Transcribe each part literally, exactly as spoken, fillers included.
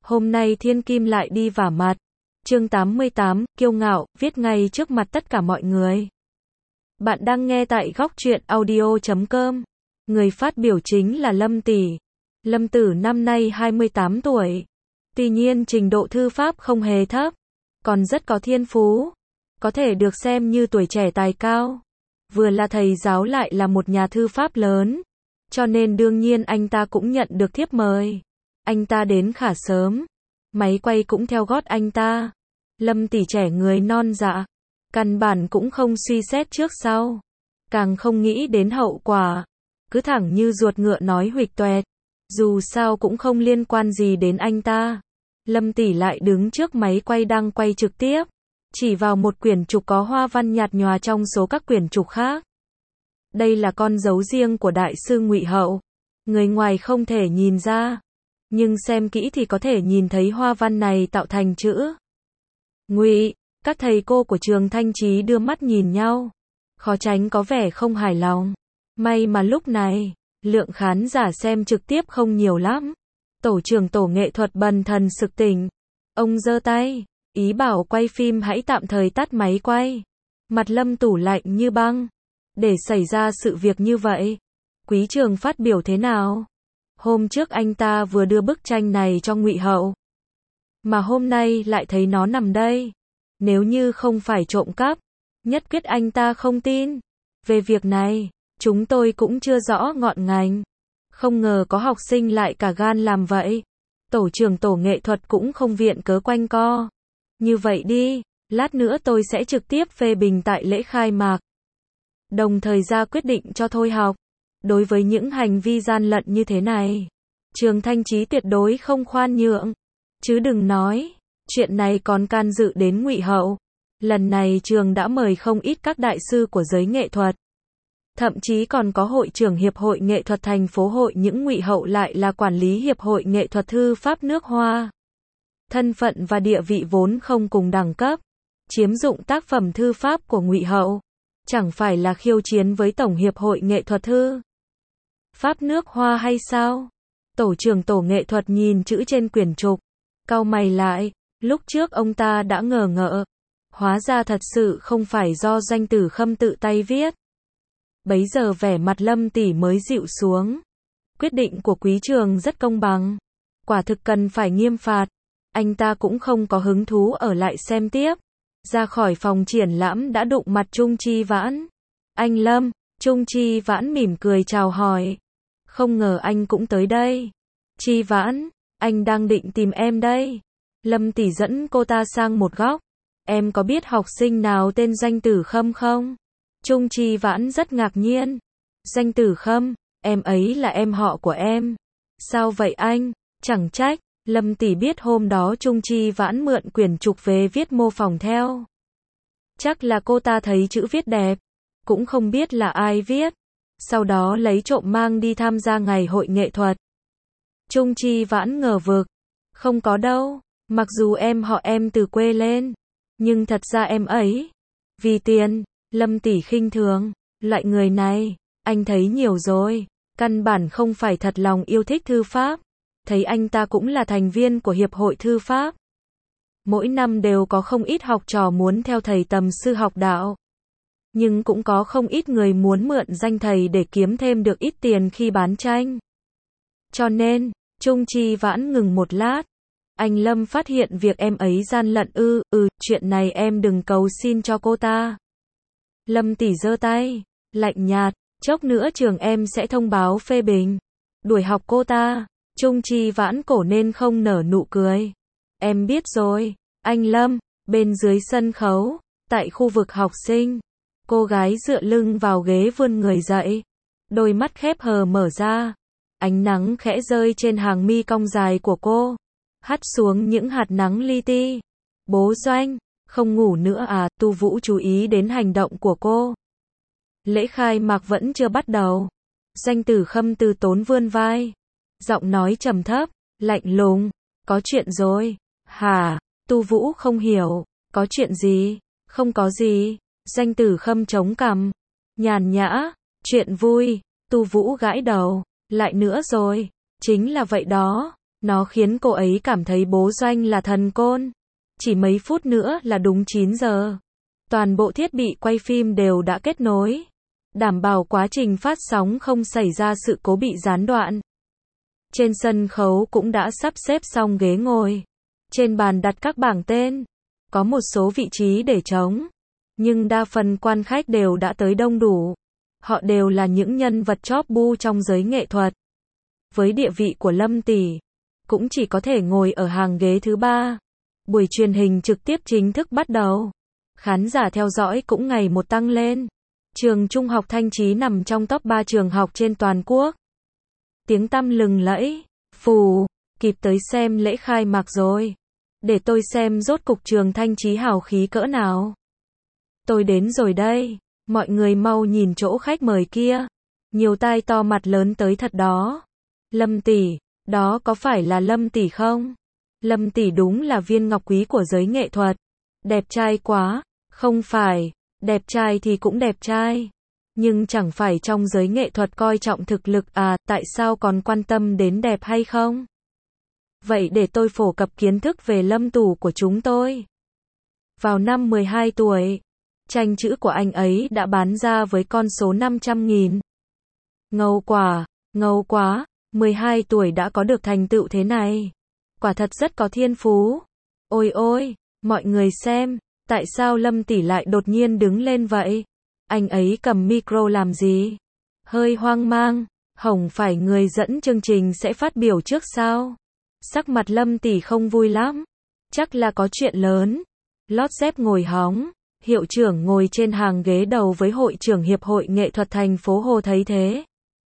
Hôm nay thiên kim lại đi vả mặt. Chương tám mươi tám, kiêu ngạo, viết ngay trước mặt tất cả mọi người. Bạn đang nghe tại góc truyện audio chấm com. Người phát biểu chính là Lâm Tỷ. Lâm Tử năm nay hai mươi tám tuổi. Tuy nhiên trình độ thư pháp không hề thấp, còn rất có thiên phú. Có thể được xem như tuổi trẻ tài cao. Vừa là thầy giáo lại là một nhà thư pháp lớn. Cho nên đương nhiên anh ta cũng nhận được thiếp mời. Anh ta đến khá sớm. Máy quay cũng theo gót anh ta. Lâm Tỷ trẻ người non dạ. Căn bản cũng không suy xét trước sau. Càng không nghĩ đến hậu quả. Cứ thẳng như ruột ngựa nói huỵch toẹt. Dù sao cũng không liên quan gì đến anh ta. Lâm Tỷ lại đứng trước máy quay đang quay trực tiếp. Chỉ vào một quyển trục có hoa văn nhạt nhòa trong số các quyển trục khác. Đây là con dấu riêng của đại sư Ngụy Hậu. Người ngoài không thể nhìn ra. Nhưng xem kỹ thì có thể nhìn thấy hoa văn này tạo thành chữ Ngụy. Các thầy cô của trường Thanh Chí đưa mắt nhìn nhau. Khó tránh có vẻ không hài lòng. May mà lúc này, lượng khán giả xem trực tiếp không nhiều lắm. Tổ trưởng tổ nghệ thuật bần thần sực tỉnh. Ông giơ tay, ý bảo quay phim hãy tạm thời tắt máy quay. Mặt Lâm Tủ lạnh như băng. Để xảy ra sự việc như vậy, Quý Trường phát biểu thế nào? Hôm trước anh ta vừa đưa bức tranh này cho Ngụy Hậu. Mà hôm nay lại thấy nó nằm đây. Nếu như không phải trộm cắp, nhất quyết anh ta không tin. Về việc này, chúng tôi cũng chưa rõ ngọn ngành. Không ngờ có học sinh lại cả gan làm vậy. Tổ trưởng tổ nghệ thuật cũng không viện cớ quanh co. Như vậy đi, lát nữa tôi sẽ trực tiếp phê bình tại lễ khai mạc. Đồng thời ra quyết định cho thôi học. Đối với những hành vi gian lận như thế này, trường Thanh Chí tuyệt đối không khoan nhượng. Chứ đừng nói, chuyện này còn can dự đến Ngụy Hậu. Lần này trường đã mời không ít các đại sư của giới nghệ thuật. Thậm chí còn có hội trưởng Hiệp hội Nghệ thuật thành phố hội những Ngụy Hậu lại là quản lý Hiệp hội Nghệ thuật thư pháp nước Hoa. Thân phận và địa vị vốn không cùng đẳng cấp. Chiếm dụng tác phẩm thư pháp của Ngụy Hậu. Chẳng phải là khiêu chiến với Tổng Hiệp hội Nghệ thuật thư pháp nước Hoa hay sao? Tổ trưởng tổ nghệ thuật nhìn chữ trên quyển trục. Cau mày lại. Lúc trước ông ta đã ngờ ngợ. Hóa ra thật sự không phải do Doanh Tử Khâm tự tay viết. Bấy giờ vẻ mặt Lâm Tỷ mới dịu xuống. Quyết định của Quý Trường rất công bằng. Quả thực cần phải nghiêm phạt. Anh ta cũng không có hứng thú ở lại xem tiếp. Ra khỏi phòng triển lãm đã đụng mặt Trung Chi Vãn. Anh Lâm, Trung Chi Vãn mỉm cười chào hỏi. Không ngờ anh cũng tới đây. Chi Vãn, anh đang định tìm em đây. Lâm Tỷ dẫn cô ta sang một góc. Em có biết học sinh nào tên Doanh Tử Khâm không? Trung Chi Vãn rất ngạc nhiên. Doanh Tử Khâm, em ấy là em họ của em. Sao vậy anh? Chẳng trách. Lâm Tỷ biết hôm đó Trung Chi Vãn mượn quyển trục về viết mô phỏng theo. Chắc là cô ta thấy chữ viết đẹp. Cũng không biết là ai viết. Sau đó lấy trộm mang đi tham gia ngày hội nghệ thuật. Trung Chi Vãn ngờ vực. Không có đâu. Mặc dù em họ em từ quê lên. Nhưng thật ra em ấy. Vì tiền. Lâm Tỷ khinh thường. Loại người này, anh thấy nhiều rồi. Căn bản không phải thật lòng yêu thích thư pháp. Thấy anh ta cũng là thành viên của Hiệp hội Thư pháp. Mỗi năm đều có không ít học trò muốn theo thầy tầm sư học đạo. Nhưng cũng có không ít người muốn mượn danh thầy để kiếm thêm được ít tiền khi bán tranh. Cho nên, Trung Chi Vãn ngừng một lát. Anh Lâm phát hiện việc em ấy gian lận ư, ừ, chuyện này em đừng cầu xin cho cô ta. Lâm Tỷ giơ tay, lạnh nhạt, chốc nữa trường em sẽ thông báo phê bình. Đuổi học cô ta. Trung Chi Vãn cổ nên không nở nụ cười. Em biết rồi, anh Lâm. Bên dưới sân khấu, tại khu vực học sinh, cô gái dựa lưng vào ghế vươn người dậy. Đôi mắt khép hờ mở ra. Ánh nắng khẽ rơi trên hàng mi cong dài của cô. Hắt xuống những hạt nắng li ti. Bố Doanh, không ngủ nữa à? Tu Vũ chú ý đến hành động của cô. Lễ khai mạc vẫn chưa bắt đầu. Doanh Tử Khâm từ tốn vươn vai. Giọng nói trầm thấp, lạnh lùng. Có chuyện rồi. Hả? Tu Vũ không hiểu. Có chuyện gì? Không có gì. Doanh Tử Khâm chống cằm. Nhàn nhã. Chuyện vui. Tu Vũ gãi đầu. Lại nữa rồi. Chính là vậy đó. Nó khiến cô ấy cảm thấy bố Doanh là thần côn. Chỉ mấy phút nữa là đúng chín giờ. Toàn bộ thiết bị quay phim đều đã kết nối, đảm bảo quá trình phát sóng không xảy ra sự cố bị gián đoạn. Trên sân khấu cũng đã sắp xếp xong ghế ngồi. Trên bàn đặt các bảng tên. Có một số vị trí để trống. Nhưng đa phần quan khách đều đã tới đông đủ. Họ đều là những nhân vật chóp bu trong giới nghệ thuật. Với địa vị của Lâm tỷ, cũng chỉ có thể ngồi ở hàng ghế thứ ba. Buổi truyền hình trực tiếp chính thức bắt đầu. Khán giả theo dõi cũng ngày một tăng lên. Trường Trung học Thanh Chí nằm trong top ba trường học trên toàn quốc. Tiếng tăm lừng lẫy. Phù, kịp tới xem lễ khai mạc rồi. Để tôi xem rốt cục trường Thanh Chí hào khí cỡ nào. Tôi đến rồi đây. Mọi người mau nhìn chỗ khách mời kia. Nhiều tai to mặt lớn tới thật đó. Lâm tỷ, đó có phải là Lâm tỷ không? Lâm tỷ đúng là viên ngọc quý của giới nghệ thuật. Đẹp trai quá. Không phải, đẹp trai thì cũng đẹp trai. Nhưng chẳng phải trong giới nghệ thuật coi trọng thực lực à, tại sao còn quan tâm đến đẹp hay không? Vậy để tôi phổ cập kiến thức về Lâm Tủ của chúng tôi. Vào năm mười hai tuổi, tranh chữ của anh ấy đã bán ra với con số năm trăm nghìn. Ngầu quả, ngầu quá, mười hai tuổi đã có được thành tựu thế này. Quả thật rất có thiên phú. Ôi ôi, mọi người xem, tại sao Lâm tỷ lại đột nhiên đứng lên vậy? Anh ấy cầm micro làm gì? Hơi hoang mang, hổng phải người dẫn chương trình sẽ phát biểu trước sao? Sắc mặt Lâm tỷ không vui lắm. Chắc là có chuyện lớn. Lót dép ngồi hóng. Hiệu trưởng ngồi trên hàng ghế đầu với hội trưởng Hiệp hội Nghệ thuật thành phố Hồ thấy thế.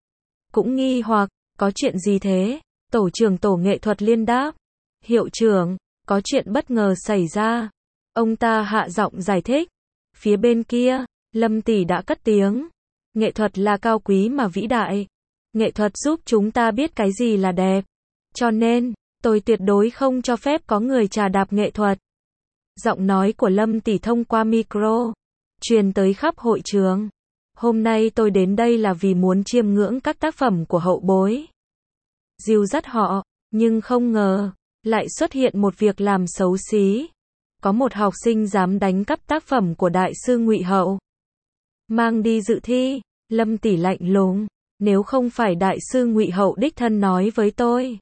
Cũng nghi hoặc, có chuyện gì thế? Tổ trưởng tổ nghệ thuật liên đáp. Hiệu trưởng, có chuyện bất ngờ xảy ra. Ông ta hạ giọng giải thích. Phía bên kia, Lâm tỷ đã cất tiếng. Nghệ thuật là cao quý mà vĩ đại. Nghệ thuật giúp chúng ta biết cái gì là đẹp. Cho nên, tôi tuyệt đối không cho phép có người trà đạp nghệ thuật. Giọng nói của Lâm tỷ thông qua micro, truyền tới khắp hội trường. Hôm nay tôi đến đây là vì muốn chiêm ngưỡng các tác phẩm của hậu bối. Dìu dắt họ, nhưng không ngờ, lại xuất hiện một việc làm xấu xí. Có một học sinh dám đánh cắp tác phẩm của đại sư Ngụy Hậu. Mang đi dự thi, Lâm tỷ lạnh lùng, nếu không phải đại sư Ngụy Hậu đích thân nói với tôi.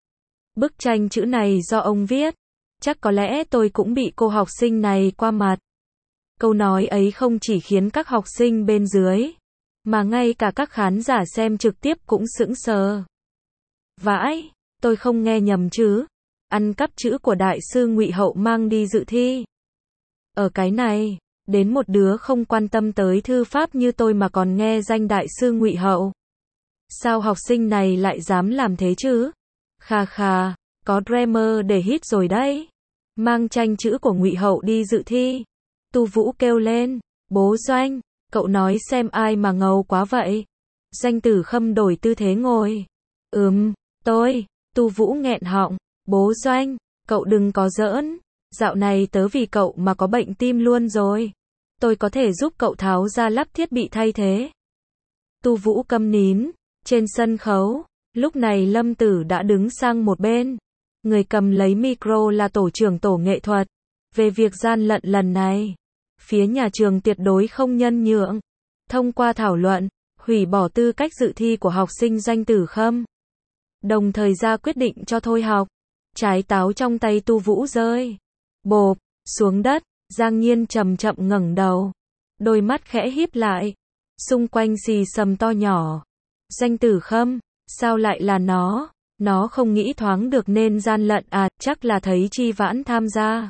Bức tranh chữ này do ông viết, chắc có lẽ tôi cũng bị cô học sinh này qua mặt. Câu nói ấy không chỉ khiến các học sinh bên dưới, mà ngay cả các khán giả xem trực tiếp cũng sững sờ. Vãi, tôi không nghe nhầm chứ? Ăn cắp chữ của đại sư Ngụy Hậu mang đi dự thi. Ở cái này, đến một đứa không quan tâm tới thư pháp như tôi mà còn nghe danh đại sư Ngụy Hậu. Sao học sinh này lại dám làm thế chứ? Khà khà, có dreamer để hit rồi đấy. Mang tranh chữ của Ngụy Hậu đi dự thi. Tu Vũ kêu lên, bố Doanh, cậu nói xem ai mà ngầu quá vậy. Doanh Tử Khâm đổi tư thế ngồi. Ừm, tôi, Tu Vũ nghẹn họng, bố Doanh, cậu đừng có giỡn. Dạo này tớ vì cậu mà có bệnh tim luôn rồi. Tôi có thể giúp cậu tháo ra lắp thiết bị thay thế. Tu Vũ câm nín. Trên sân khấu, lúc này Lâm Tử đã đứng sang một bên. Người cầm lấy micro là tổ trưởng tổ nghệ thuật. Về việc gian lận lần này, phía nhà trường tuyệt đối không nhân nhượng. Thông qua thảo luận, hủy bỏ tư cách dự thi của học sinh Doanh Tử Khâm. Đồng thời ra quyết định cho thôi học. Trái táo trong tay Tu Vũ rơi. Bộp, xuống đất, Giang Nhiên chậm chậm ngẩng đầu. Đôi mắt khẽ híp lại. Xung quanh xì xầm to nhỏ. Doanh Tử Khâm, sao lại là nó? Nó không nghĩ thoáng được nên gian lận à, chắc là thấy Chi Vãn tham gia.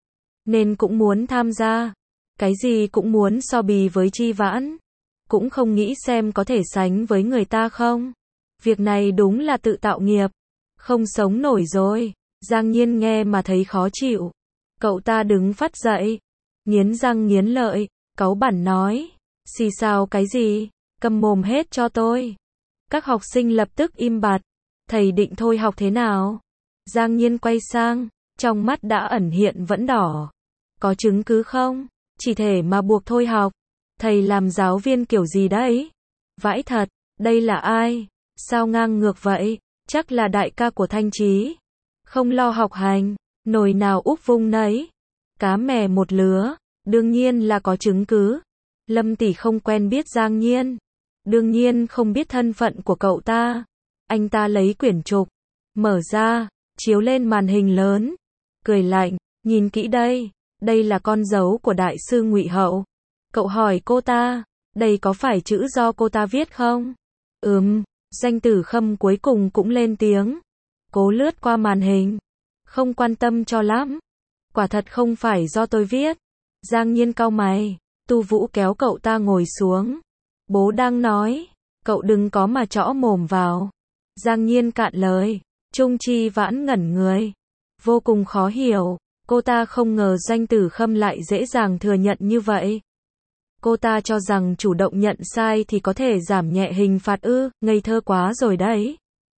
Nên cũng muốn tham gia. Cái gì cũng muốn so bì với Chi Vãn. Cũng không nghĩ xem có thể sánh với người ta không. Việc này đúng là tự tạo nghiệp. Không sống nổi rồi. Giang Nhiên nghe mà thấy khó chịu. Cậu ta đứng phát dậy. Nghiến răng nghiến lợi. Cáu bẳn nói. Xì xào cái gì? Câm mồm hết cho tôi. Các học sinh lập tức im bặt. Thầy định thôi học thế nào? Giang Nhiên quay sang. Trong mắt đã ẩn hiện vẫn đỏ. Có chứng cứ không? Chỉ thể mà buộc thôi học. Thầy làm giáo viên kiểu gì đấy? Vãi thật. Đây là ai? Sao ngang ngược vậy? Chắc là đại ca của Thanh Chí. không lo học hành, nồi nào úp vung nấy, cá mè một lứa, đương nhiên là có chứng cứ. Lâm tỷ không quen biết Giang Nhiên, đương nhiên không biết thân phận của cậu ta. Anh ta lấy quyển trục, mở ra, chiếu lên màn hình lớn, cười lạnh, nhìn kỹ đây, đây là con dấu của đại sư Ngụy Hậu. Cậu hỏi cô ta, đây có phải chữ do cô ta viết không? Ừm, Danh Tử Khâm cuối cùng cũng lên tiếng, cố lướt qua màn hình, không quan tâm cho lắm. Quả thật không phải do tôi viết. Giang Nhiên cau mày, Tu Vũ kéo cậu ta ngồi xuống. Bố đang nói, cậu đừng có mà chõ mồm vào. Giang Nhiên cạn lời, Trung Chi Vãn ngẩn người, vô cùng khó hiểu, cô ta không ngờ Danh Tử Khâm lại dễ dàng thừa nhận như vậy. Cô ta cho rằng chủ động nhận sai thì có thể giảm nhẹ hình phạt ư, ngây thơ quá rồi đấy.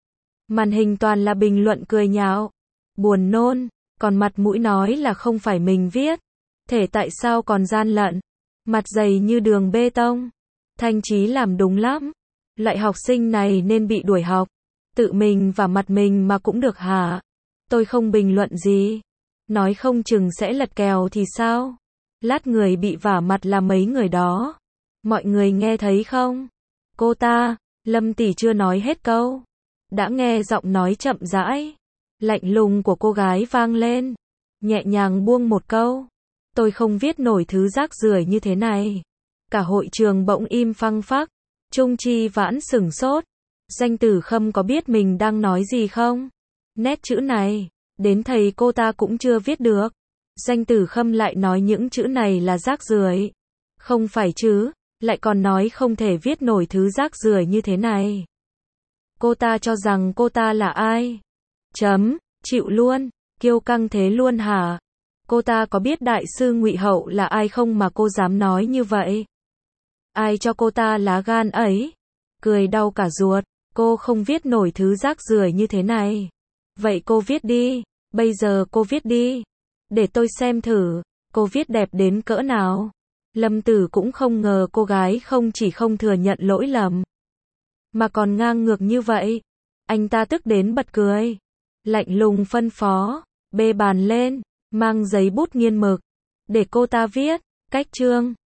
Màn hình toàn là bình luận cười nhạo, buồn nôn, còn mặt mũi nói là không phải mình viết. Thể tại sao còn gian lận, mặt dày như đường bê tông. Thanh Chí làm đúng lắm, loại học sinh này nên bị đuổi học. Tự mình và mặt mình mà cũng được hả? Tôi không bình luận gì, nói không chừng sẽ lật kèo thì sao? Lát người bị vả mặt là mấy người đó. Mọi người nghe thấy không? Cô ta, Lâm tỷ chưa nói hết câu, đã nghe giọng nói chậm rãi, lạnh lùng của cô gái vang lên, nhẹ nhàng buông một câu. Tôi không viết nổi thứ rác rưởi như thế này. Cả hội trường bỗng im phăng phắc. Trung Chi Vãn sửng sốt. Danh Tử Khâm có biết mình đang nói gì không? Nét chữ này, đến thầy cô ta cũng chưa viết được. Danh Tử Khâm lại nói những chữ này là rác rưởi. Không phải chứ, lại còn nói không thể viết nổi thứ rác rưởi như thế này. Cô ta cho rằng cô ta là ai? Chấm, chịu luôn, kiêu căng thế luôn hả? Cô ta có biết đại sư Ngụy Hậu là ai không mà cô dám nói như vậy? Ai cho cô ta lá gan ấy? Cười đau cả ruột, cô không viết nổi thứ rác rưởi như thế này. Vậy cô viết đi, bây giờ cô viết đi. Để tôi xem thử, cô viết đẹp đến cỡ nào. Lâm Tử cũng không ngờ cô gái không chỉ không thừa nhận lỗi lầm, mà còn ngang ngược như vậy. Anh ta tức đến bật cười. Lạnh lùng phân phó, bê bàn lên, mang giấy bút nghiên mực, để cô ta viết, cách chương.